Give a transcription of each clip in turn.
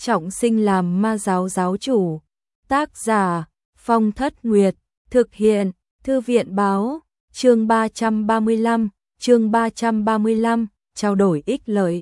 trọng sinh làm ma giáo giáo chủ. Tác giả Phong Thất Nguyệt, thực hiện Thư viện báo, chương 335, trao đổi ích lợi.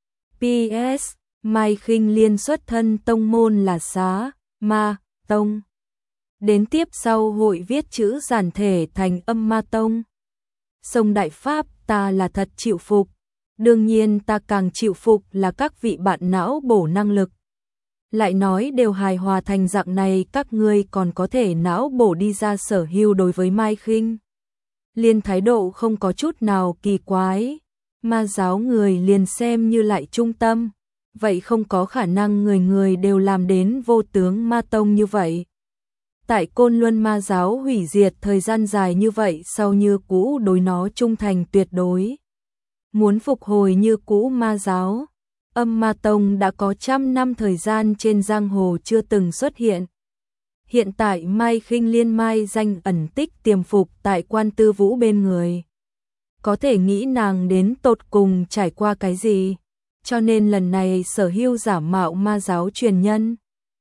PS, Mai Khinh Liên xuất thân tông môn là Xá Ma Tông. Đến tiếp sau hội viết chữ giản thể thành Âm Ma Tông. Sông Đại Pháp ta là thật chịu phục, đương nhiên ta càng chịu phục là các vị bạn não bổ năng lực. Lại nói đều hài hòa thành dạng này, các ngươi còn có thể não bổ đi ra Sở Hưu đối với Mai Khinh Liên thái độ không có chút nào kỳ quái. Ma giáo người liền xem như lại trung tâm, vậy không có khả năng người người đều làm đến vô tướng ma tông như vậy. Tại Côn Luân ma giáo hủy diệt thời gian dài như vậy, sau như cũ đối nó trung thành tuyệt đối. Muốn phục hồi như cũ ma giáo, Âm Ma Tông đã có trăm năm thời gian trên giang hồ chưa từng xuất hiện. Hiện tại Mai Khinh Liên mai danh ẩn tích tiềm phục tại Quan Tư Vũ bên người. Có thể nghĩ nàng đến tột cùng trải qua cái gì, cho nên lần này Sở Hưu giả mạo ma giáo truyền nhân.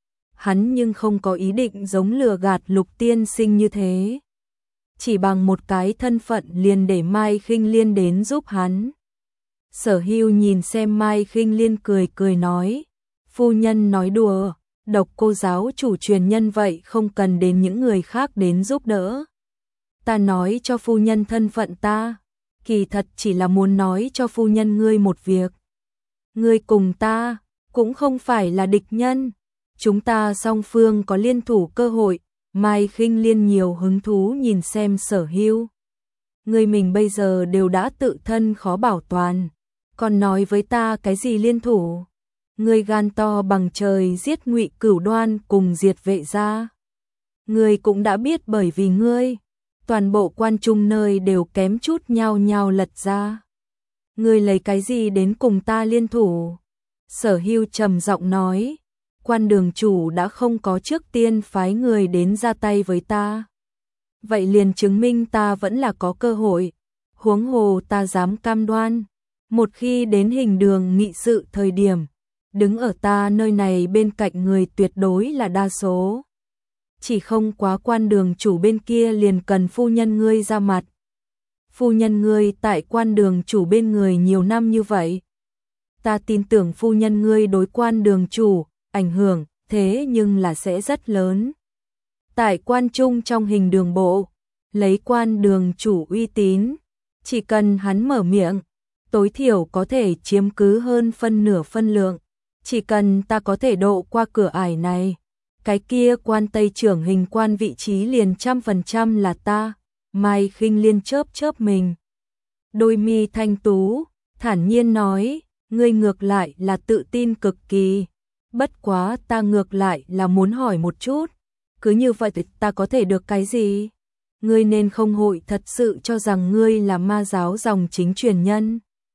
Hắn nhưng không có ý định giống lừa gạt Lục tiên sinh như thế. Chỉ bằng một cái thân phận liền để Mai Khinh Liên đến giúp hắn. Sở Hưu nhìn xem Mai Khinh Liên cười cười nói, phu nhân nói đùa, Độc Cô giáo chủ truyền nhân vậy không cần đến những người khác đến giúp đỡ. Ta nói cho phu nhân thân phận ta, kỳ thật chỉ là muốn nói cho phu nhân ngươi một việc. Ngươi cùng ta cũng không phải là địch nhân, chúng ta song phương có liên thủ cơ hội. Mai Khinh Liên nhiều hứng thú nhìn xem Sở Hưu. Ngươi mình bây giờ đều đã tự thân khó bảo toàn, còn nói với ta cái gì liên thủ? Ngươi gan to bằng trời giết Ngụy Cửu Đoan cùng diệt Vệ gia. Ngươi cũng đã biết bởi vì ngươi, toàn bộ quan trung nơi đều kém chút nhao nhao lật ra. Ngươi lấy cái gì đến cùng ta liên thủ? Sở Hưu trầm giọng nói, Quan đường chủ đã không có trước tiên phái người đến ra tay với ta. Vậy liền chứng minh ta vẫn là có cơ hội. Huống hồ ta dám cam đoan, một khi đến Hình Đường nghị sự thời điểm, đứng ở ta nơi này bên cạnh người tuyệt đối là đa số. Chỉ không quá Quan đường chủ bên kia liền cần phu nhân ngươi ra mặt. Phu nhân ngươi tại Quan đường chủ bên người nhiều năm như vậy, ta tin tưởng phu nhân ngươi đối Quan đường chủ ảnh hưởng thế nhưng là sẽ rất lớn. Tại quan trung trong Hình Đường bộ, lấy Quan đường chủ uy tín, chỉ cần hắn mở miệng, tối thiểu có thể chiếm cứ hơn phân nửa phân lượng. Chỉ cần ta có thể độ qua cửa ải này, cái kia Quan Tây trưởng hình quan vị trí liền 100% là ta. Mai Khinh Liên chớp chớp mình, đôi mi thanh tú, thản nhiên nói, ngươi ngược lại là tự tin cực kỳ. Bất quá ta ngược lại là muốn hỏi một chút, cứ như vậy thì ta có thể được cái gì? Ngươi nên không hội thật sự cho rằng ngươi là ma giáo dòng chính truyền nhân.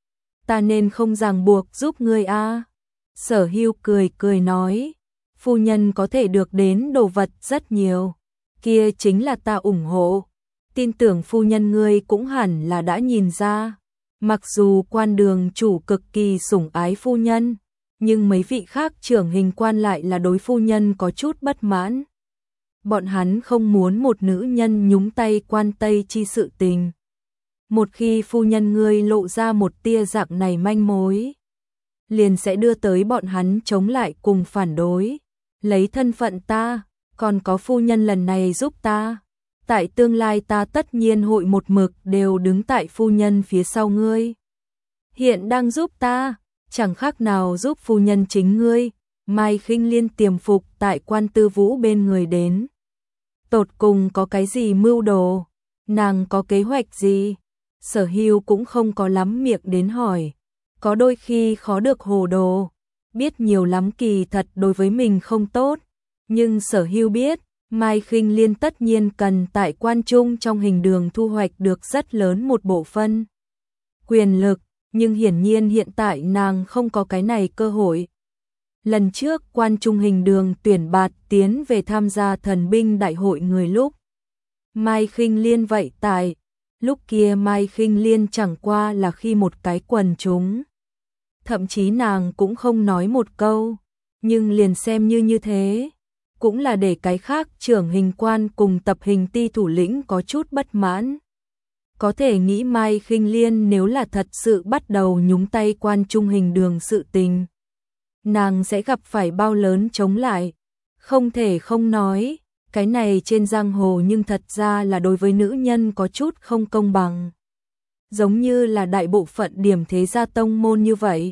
Ta nên không ràng buộc giúp ngươi a. Sở Hưu cười cười nói, phu nhân có thể được đến đồ vật rất nhiều, kia chính là ta ủng hộ. Tin tưởng phu nhân ngươi cũng hẳn là đã nhìn ra, mặc dù Quan đường chủ cực kỳ sủng ái phu nhân, nhưng mấy vị khác trưởng hình quan lại là đối phu nhân có chút bất mãn. Bọn hắn không muốn một nữ nhân nhúng tay Quan Tây chi sự tình. Một khi phu nhân ngươi lộ ra một tia dạng này manh mối, liền sẽ đưa tới bọn hắn chống lại cùng phản đối. Lấy thân phận ta, còn có phu nhân lần này giúp ta, tại tương lai ta tất nhiên hội một mực đều đứng tại phu nhân phía sau ngươi. Hiện đang giúp ta, chẳng khác nào giúp phu nhân chính ngươi. Mai Khinh Liên tiềm phục tại Quan Tư Vũ bên người đến, tột cùng có cái gì mưu đồ, nàng có kế hoạch gì? Sở Hưu cũng không có lắm miệng đến hỏi, có đôi khi khó được hồ đồ, biết nhiều lắm kỳ thật đối với mình không tốt, nhưng Sở Hưu biết, Mai Khinh Liên tất nhiên cần tại quan trung trong Hình Đường thu hoạch được rất lớn một bộ phân quyền lực, nhưng hiển nhiên hiện tại nàng không có cái này cơ hội. Lần trước quan trung Hình Đường tuyển bạt tiến về tham gia thần binh đại hội người lúc, Mai Khinh Liên vậy tại, lúc kia Mai Khinh Liên chẳng qua là khi một cái quần chúng. Thậm chí nàng cũng không nói một câu, Nhưng liền xem như thế, cũng là để cái khác trưởng hình quan cùng tập hình ti thủ lĩnh có chút bất mãn. Có thể nghĩ Mai Khinh Liên nếu là thật sự bắt đầu nhúng tay quan trung hình đường sự tình, nàng sẽ gặp phải bao lớn chống lại. Không thể không nói, cái này trên giang hồ nhưng thật ra là đối với nữ nhân có chút không công bằng. Giống như là đại bộ phận điểm thế gia tông môn như vậy.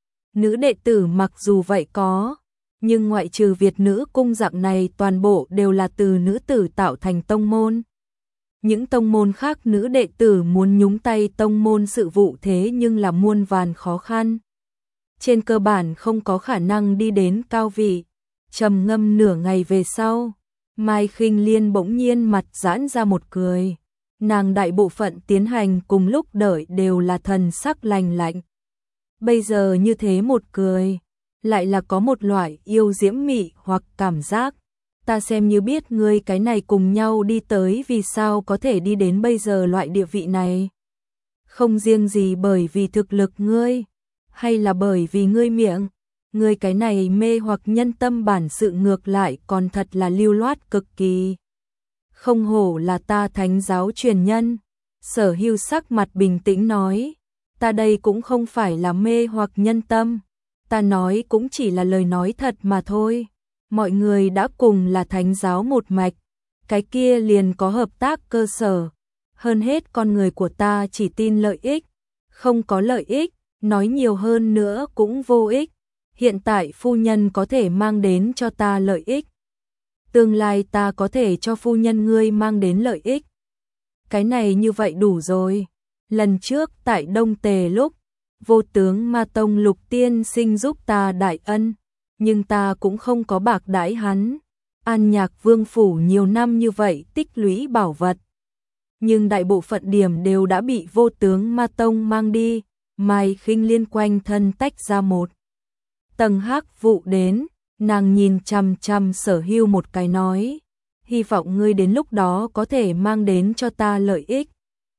Nữ đệ tử mặc dù vậy có, nhưng ngoại trừ Việt nữ cung dạng này toàn bộ đều là từ nữ tử tạo thành tông môn. Những tông môn khác nữ đệ tử muốn nhúng tay tông môn sự vụ thế nhưng là muôn vàn khó khăn. Trên cơ bản không có khả năng đi đến cao vị. Trầm ngâm nửa ngày về sau, Mai Khinh Liên bỗng nhiên mặt giãn ra một cười. Nàng đại bộ phận tiến hành cùng lúc đợi đều là thần sắc lành lạnh. Bây giờ như thế một cười, lại là có một loại yêu diễm mị hoặc cảm giác. Ta xem như biết ngươi cái này cùng nhau đi tới vì sao có thể đi đến bây giờ loại địa vị này. Không riêng gì bởi vì thực lực ngươi, hay là bởi vì ngươi miệng, ngươi cái này mê hoặc nhân tâm bản sự ngược lại còn thật là lưu loát cực kỳ. Không hổ là ta thánh giáo truyền nhân. Sở Hưu sắc mặt bình tĩnh nói, ta đây cũng không phải là mê hoặc nhân tâm, ta nói cũng chỉ là lời nói thật mà thôi. Mọi người đã cùng là thánh giáo một mạch, cái kia liền có hợp tác cơ sở. Hơn hết con người của ta chỉ tin lợi ích, không có lợi ích, nói nhiều hơn nữa cũng vô ích. Hiện tại phu nhân có thể mang đến cho ta lợi ích, tương lai ta có thể cho phu nhân ngươi mang đến lợi ích. Cái này như vậy đủ rồi. Lần trước tại Đông Tề lúc, vô tướng Ma Tông Lục tiên sinh giúp ta đại ân, nhưng ta cũng không có bạc đãi hắn. An Nhạc Vương phủ nhiều năm như vậy tích lũy bảo vật, nhưng đại bộ phận điểm đều đã bị vô tướng Ma Tông mang đi. Mai Khinh Liên quanh thân tách ra một tầng hắc vụ đến, nàng nhìn chằm chằm Sở Hưu một cái nói, hy vọng ngươi đến lúc đó có thể mang đến cho ta lợi ích.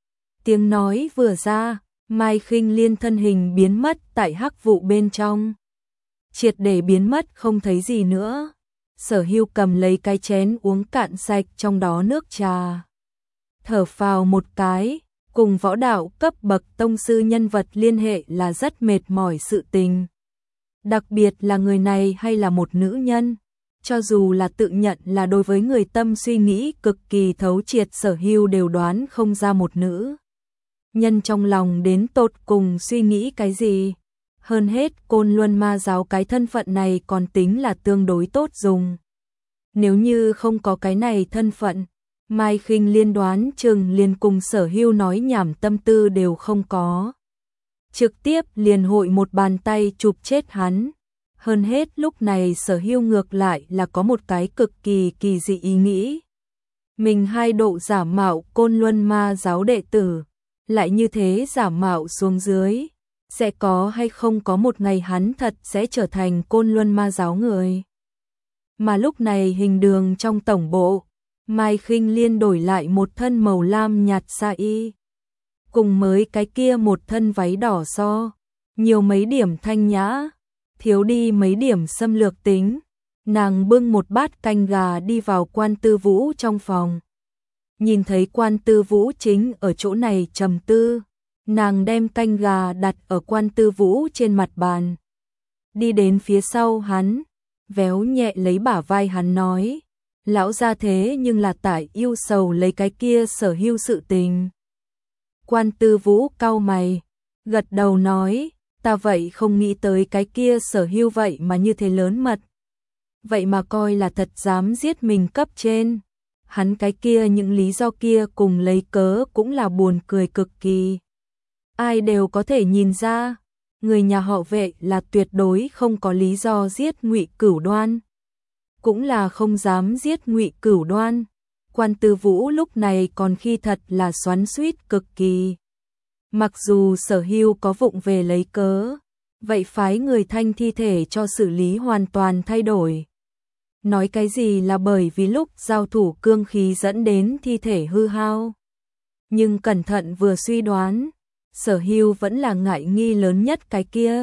Tiếng nói vừa ra, Mai Khinh Liên thân hình biến mất tại hắc vụ bên trong, triệt để biến mất không thấy gì nữa. Sở Hưu cầm lấy cái chén uống cạn sạch trong đó nước trà, thở phào một cái. Cùng võ đạo cấp bậc tông sư nhân vật liên hệ là rất mệt mỏi sự tình. Đặc biệt là người này hay là một nữ nhân, cho dù là tự nhận là đối với người tâm suy nghĩ cực kỳ thấu triệt, Sở Hưu đều đoán không ra một nữ nhân trong lòng đến tột cùng suy nghĩ cái gì. Hơn hết Côn Luân Ma giáo cái thân phận này còn tính là tương đối tốt dùng. Nếu như không có cái này thân phận, Mai Khinh Liên đoán chừng liền cùng Sở Hưu nói nhảm tâm tư đều không có. Trực tiếp liền hội một bàn tay chụp chết hắn. Hơn hết lúc này Sở Hưu ngược lại là có một cái cực kỳ kỳ dị ý nghĩ. Mình hai độ giả mạo Côn Luân Ma giáo đệ tử, lại như thế giả mạo xuống dưới, sẽ có hay không có một ngày hắn thật sẽ trở thành Côn Luân Ma giáo người. Mà lúc này hình đường trong tổng bộ, Mai Khinh Liên đổi lại một thân màu lam nhạt sa y, cùng mới cái kia một thân váy đỏ so, nhiều mấy điểm thanh nhã, thiếu đi mấy điểm xâm lược tính. Nàng bưng một bát canh gà đi vào Quan Tư Vũ trong phòng. Nhìn thấy Quan Tư Vũ chính ở chỗ này trầm tư, nàng đem canh gà đặt ở Quan Tư Vũ trên mặt bàn. Đi đến phía sau hắn, véo nhẹ lấy bả vai hắn nói, lão gia thế nhưng là tại yêu sầu lấy cái kia Sở Hưu sự tình. Quan Tư Vũ cau mày, gật đầu nói, ta vậy không nghĩ tới cái kia Sở Hưu vậy mà như thế lớn mật. Vậy mà coi là thật dám giết mình cấp trên. Hắn cái kia những lý do kia cùng lấy cớ cũng là buồn cười cực kỳ. Ai đều có thể nhìn ra, người nhà họ Vệ là tuyệt đối không có lý do giết Ngụy Cửu Đoan. Cũng là không dám giết Ngụy Cửu Đoan. Quan Tư Vũ lúc này còn khi thật là xoắn xuýt cực kỳ. Mặc dù Sở Hưu có vụng về lấy cớ, vậy phái người thanh thi thể cho xử lý hoàn toàn thay đổi. Nói cái gì là bởi vì lúc giao thủ cương khí dẫn đến thi thể hư hao. Nhưng cẩn thận vừa suy đoán, Sở Hưu vẫn là ngại nghi lớn nhất cái kia.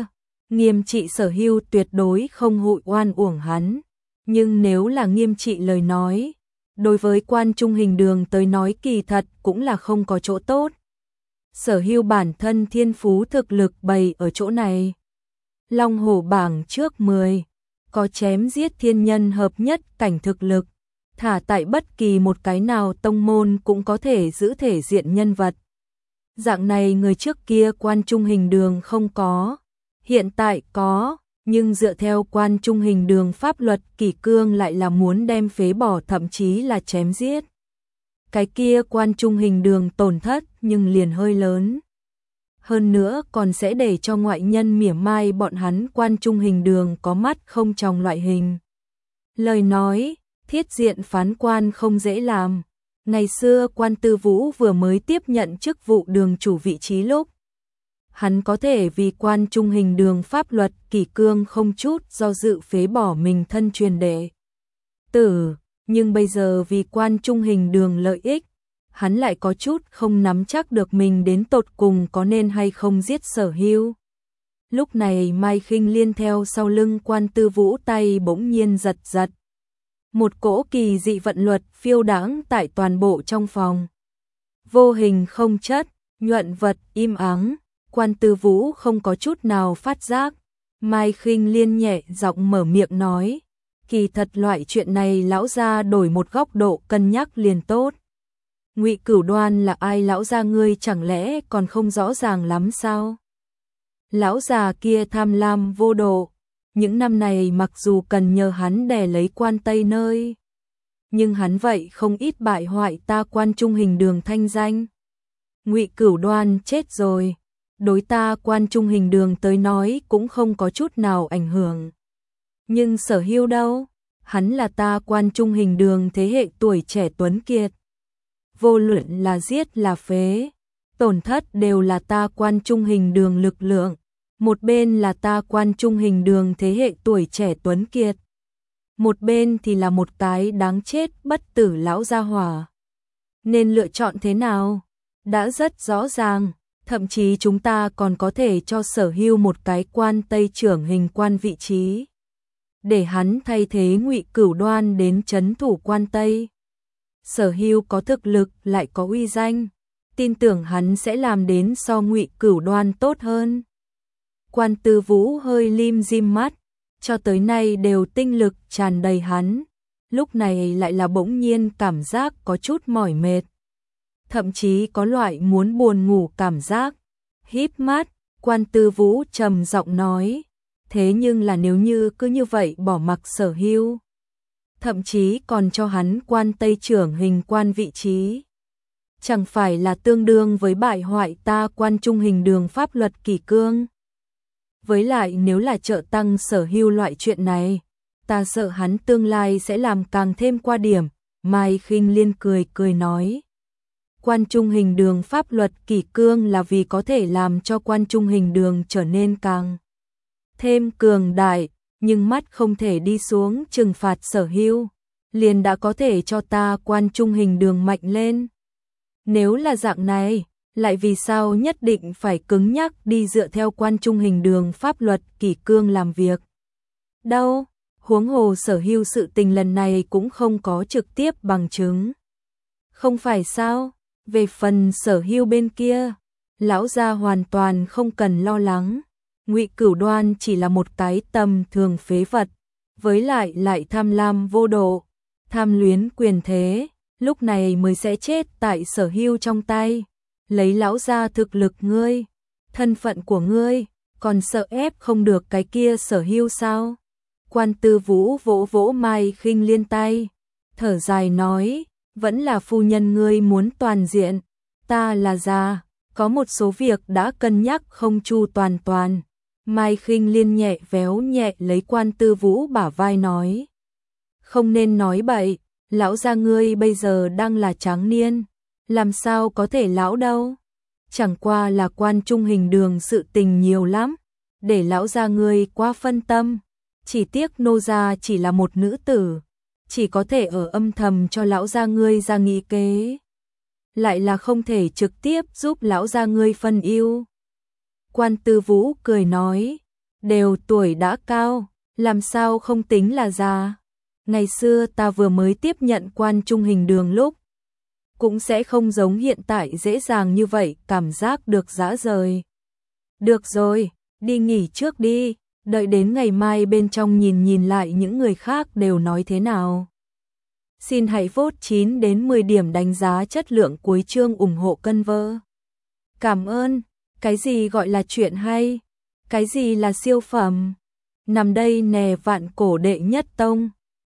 Nghiêm trị Sở Hưu tuyệt đối không hội oan uổng hắn, nhưng nếu là nghiêm trị lời nói, đối với Quan Trung Hình Đường tới nói kỳ thật cũng là không có chỗ tốt. Sở Hưu bản thân thiên phú thực lực bày ở chỗ này. Long Hổ bảng trước 10, có chém giết thiên nhân hợp nhất cảnh thực lực, thả tại bất kỳ một cái nào tông môn cũng có thể giữ thể diện nhân vật. Dạng này người trước kia Quan Trung Hình Đường không có, hiện tại có, nhưng dựa theo Quan Trung Hình Đường pháp luật kỷ cương lại là muốn đem phế bỏ thậm chí là chém giết. Cái kia Quan Trung Hình Đường tổn thất nhưng liền hơi lớn. Hơn nữa còn sẽ để cho ngoại nhân mỉa mai bọn hắn Quan Trung Hình Đường có mắt không tròng loại hình. Lời nói, thiết diện phán quan không dễ làm. Ngày xưa Quan Tư Vũ vừa mới tiếp nhận chức vụ đường chủ vị trí lúc, hắn có thể vì Quan Trung Hình Đường pháp luật kỷ cương không chút do dự phế bỏ mình thân truyền đệ tử, nhưng bây giờ vì Quan Trung Hình Đường lợi ích, hắn lại có chút không nắm chắc được mình đến tột cùng có nên hay không giết Sở Hưu. Lúc này Mai Khinh Liên theo sau lưng Quan Tư Vũ tay bỗng nhiên giật giật. Một cỗ kỳ dị vận luật phiêu đãng tại toàn bộ trong phòng. Vô hình không chất, nhuận vật im ắng, Quan Tư Vũ không có chút nào phát giác. Mai Khinh Liên nhẹ giọng mở miệng nói, kỳ thật loại chuyện này lão gia đổi một góc độ cân nhắc liền tốt. Ngụy Cửu Đoan là ai lão gia ngươi chẳng lẽ còn không rõ ràng lắm sao? Lão già kia tham lam vô độ, những năm này mặc dù cần nhờ hắn đè lấy Quan Tây nơi, nhưng hắn vậy không ít bại hoại ta Quan Trung Hình Đường thanh danh. Ngụy Cửu Đoan chết rồi, đối ta Quan Trung Hình Đường tới nói cũng không có chút nào ảnh hưởng. Nhưng Sở Hưu đâu? Hắn là ta Quan Trung Hình Đường thế hệ tuổi trẻ tuấn kiệt. Vô luận là giết là phế, tổn thất đều là ta Quan Trung Hình Đường lực lượng. Một bên là ta Quan Trung Hình Đường thế hệ tuổi trẻ tuấn kiệt, một bên thì là một cái đáng chết bất tử lão gia hỏa. Nên lựa chọn thế nào? Đã rất rõ ràng, thậm chí chúng ta còn có thể cho Sở Hưu một cái Quan Tây trưởng hình quan vị trí, để hắn thay thế Ngụy Cửu Đoan đến trấn thủ Quan Tây. Sở Hưu có thực lực lại có uy danh, tin tưởng hắn sẽ làm đến so Ngụy Cửu Đoan tốt hơn. Quan Tư Vũ hơi lim dim mắt, cho tới nay đều tinh lực tràn đầy hắn, lúc này lại là bỗng nhiên cảm giác có chút mỏi mệt, thậm chí có loại muốn buồn ngủ cảm giác. Híp mắt, Quan Tư Vũ trầm giọng nói, thế nhưng là nếu như cứ như vậy bỏ mặc Sở Hưu, thậm chí còn cho hắn Quan Tây trưởng hình quan vị trí, chẳng phải là tương đương với bại hoại ta Quan Trung Hình Đường pháp luật kỷ cương. Với lại nếu là trợ tăng Sở Hưu loại chuyện này, ta sợ hắn tương lai sẽ làm càng thêm qua điểm. Mai Khinh Liên cười cười nói, Quan Trung Hình Đường pháp luật kỷ cương là vì có thể làm cho Quan Trung Hình Đường trở nên càng thêm cường đại, nhưng mắt không thể đi xuống trừng phạt Sở Hưu, liền đã có thể cho ta Quan Trung Hình Đường mạnh lên. Nếu là dạng này, lại vì sao nhất định phải cứng nhắc đi dựa theo Quan Trung Hình Đường pháp luật kỷ cương làm việc? Đâu, huống hồ Sở Hưu sự tình lần này cũng không có trực tiếp bằng chứng. Không phải sao? Về phần Sở Hưu bên kia, lão gia hoàn toàn không cần lo lắng. Ngụy Cửu Đoan chỉ là một cái tầm thường phế vật, với lại tham lam vô độ, tham luyến quyền thế, lúc này mới sẽ chết tại Sở Hưu trong tay. Lấy lão gia thực lực ngươi, thân phận của ngươi, còn sợ ép không được cái kia Sở Hưu sao? Quan Tư Vũ vỗ vỗ Mai Khinh Liên tay, thở dài nói, vẫn là phu nhân ngươi muốn toàn diện, ta là già, có một số việc đã cân nhắc không chu toàn. Mai Khinh Liên nhẹ véo nhẹ lấy Quan Tư Vũ bả vai nói, không nên nói bậy, lão gia ngươi bây giờ đang là tráng niên, làm sao có thể lão đâu, chẳng qua là Quan Trung Hình Đường sự tình nhiều lắm, để lão gia ngươi quá phân tâm, chỉ tiếc nô gia chỉ là một nữ tử, chỉ có thể ở âm thầm cho lão gia ngươi ra nghị kế, lại là không thể trực tiếp giúp lão gia ngươi phân ưu. Quan Tư Vũ cười nói, đều tuổi đã cao, làm sao không tính là già. Ngày xưa ta vừa mới tiếp nhận quan trung hình đường lúc, cũng sẽ không giống hiện tại dễ dàng như vậy, cảm giác được dã rời. Được rồi, đi nghỉ trước đi, đợi đến ngày mai bên trong nhìn lại những người khác đều nói thế nào. Xin hãy vote 9 đến 10 điểm đánh giá chất lượng cuối chương ủng hộ Cân Vơ. Cảm ơn, cái gì gọi là chuyện hay, cái gì là siêu phẩm, nằm đây nè vạn cổ đệ nhất tông.